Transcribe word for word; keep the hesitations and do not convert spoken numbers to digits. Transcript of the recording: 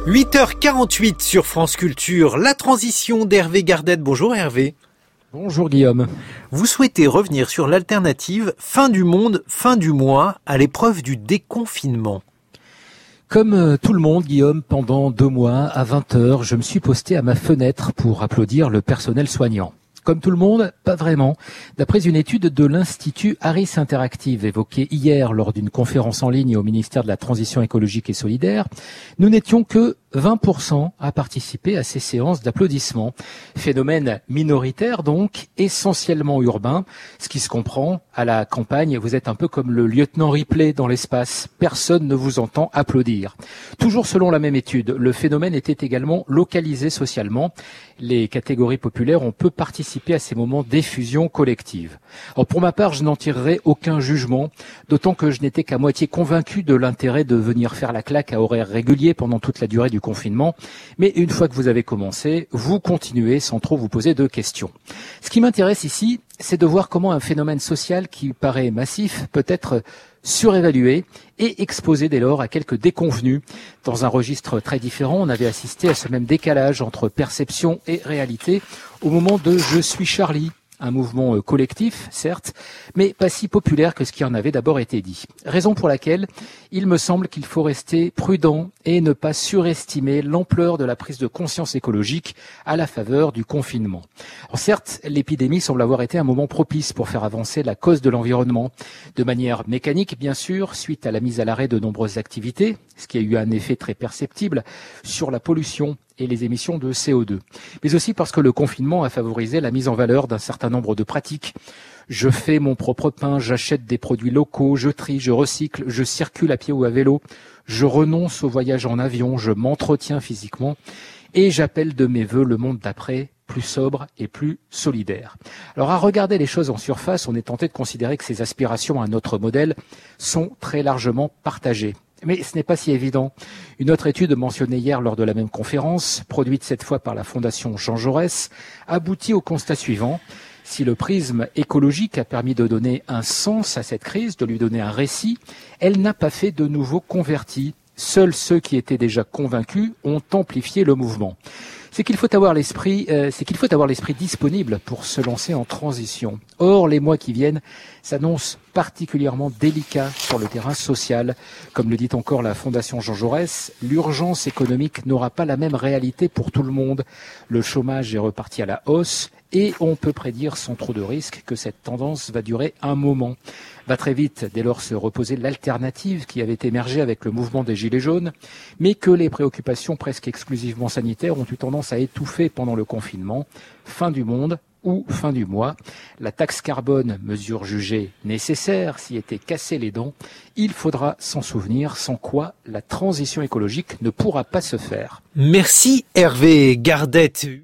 huit heures quarante-huit sur France Culture, la transition d'Hervé Gardette. Bonjour Hervé. Bonjour Guillaume. Vous souhaitez revenir sur l'alternative fin du monde, fin du mois à l'épreuve du déconfinement. Comme tout le monde, Guillaume, pendant deux mois, à vingt heures, je me suis posté à ma fenêtre pour applaudir le personnel soignant. Comme tout le monde, pas vraiment. D'après une étude de l'Institut Harris Interactive évoquée hier lors d'une conférence en ligne au ministère de la Transition écologique et solidaire, nous n'étions que vingt pour cent à participer à ces séances d'applaudissements. Phénomène minoritaire donc, essentiellement urbain, ce qui se comprend. À la campagne, vous êtes un peu comme le lieutenant Ripley dans l'espace. Personne ne vous entend applaudir. Toujours selon la même étude, le phénomène était également localisé socialement. Les catégories populaires ont peu participé à ces moments d'effusion collective. Alors pour ma part, je n'en tirerai aucun jugement, d'autant que je n'étais qu'à moitié convaincu de l'intérêt de venir faire la claque à horaires réguliers pendant toute la durée du confinement. Mais une fois que vous avez commencé, vous continuez sans trop vous poser de questions. Ce qui m'intéresse ici, c'est de voir comment un phénomène social qui paraît massif peut être surévalué et exposé dès lors à quelques déconvenus. Dans un registre très différent, on avait assisté à ce même décalage entre perception et réalité au moment de « Je suis Charlie ». Un mouvement collectif, certes, mais pas si populaire que ce qui en avait d'abord été dit. Raison pour laquelle il me semble qu'il faut rester prudent et ne pas surestimer l'ampleur de la prise de conscience écologique à la faveur du confinement. Alors certes, l'épidémie semble avoir été un moment propice pour faire avancer la cause de l'environnement, de manière mécanique bien sûr, suite à la mise à l'arrêt de nombreuses activités, ce qui a eu un effet très perceptible sur la pollution et les émissions de C O deux. Mais aussi parce que le confinement a favorisé la mise en valeur d'un certain nombre de pratiques. Je fais mon propre pain, j'achète des produits locaux, je trie, je recycle, je circule à pied ou à vélo, je renonce au voyage en avion, je m'entretiens physiquement et j'appelle de mes vœux le monde d'après plus sobre et plus solidaire. Alors à regarder les choses en surface, on est tenté de considérer que ces aspirations à notre modèle sont très largement partagées. Mais ce n'est pas si évident. Une autre étude mentionnée hier lors de la même conférence, produite cette fois par la Fondation Jean Jaurès, aboutit au constat suivant. Si le prisme écologique a permis de donner un sens à cette crise, de lui donner un récit, elle n'a pas fait de nouveaux convertis. Seuls ceux qui étaient déjà convaincus ont amplifié le mouvement. C'est qu'il faut avoir l'esprit, euh, c'est qu'il faut avoir l'esprit disponible pour se lancer en transition. Or, les mois qui viennent s'annoncent particulièrement délicats sur le terrain social. Comme le dit encore la Fondation Jean Jaurès, l'urgence économique n'aura pas la même réalité pour tout le monde. Le chômage est reparti à la hausse et on peut prédire sans trop de risques que cette tendance va durer un moment. Va très vite dès lors se reposer l'alternative qui avait émergé avec le mouvement des Gilets jaunes, mais que les préoccupations presque exclusivement sanitaires ont eu tendance à étouffer pendant le confinement. Fin du monde ou fin du mois. La taxe carbone, mesure jugée nécessaire, s'y était cassé les dents. Il faudra s'en souvenir, sans quoi la transition écologique ne pourra pas se faire. Merci Hervé Gardette.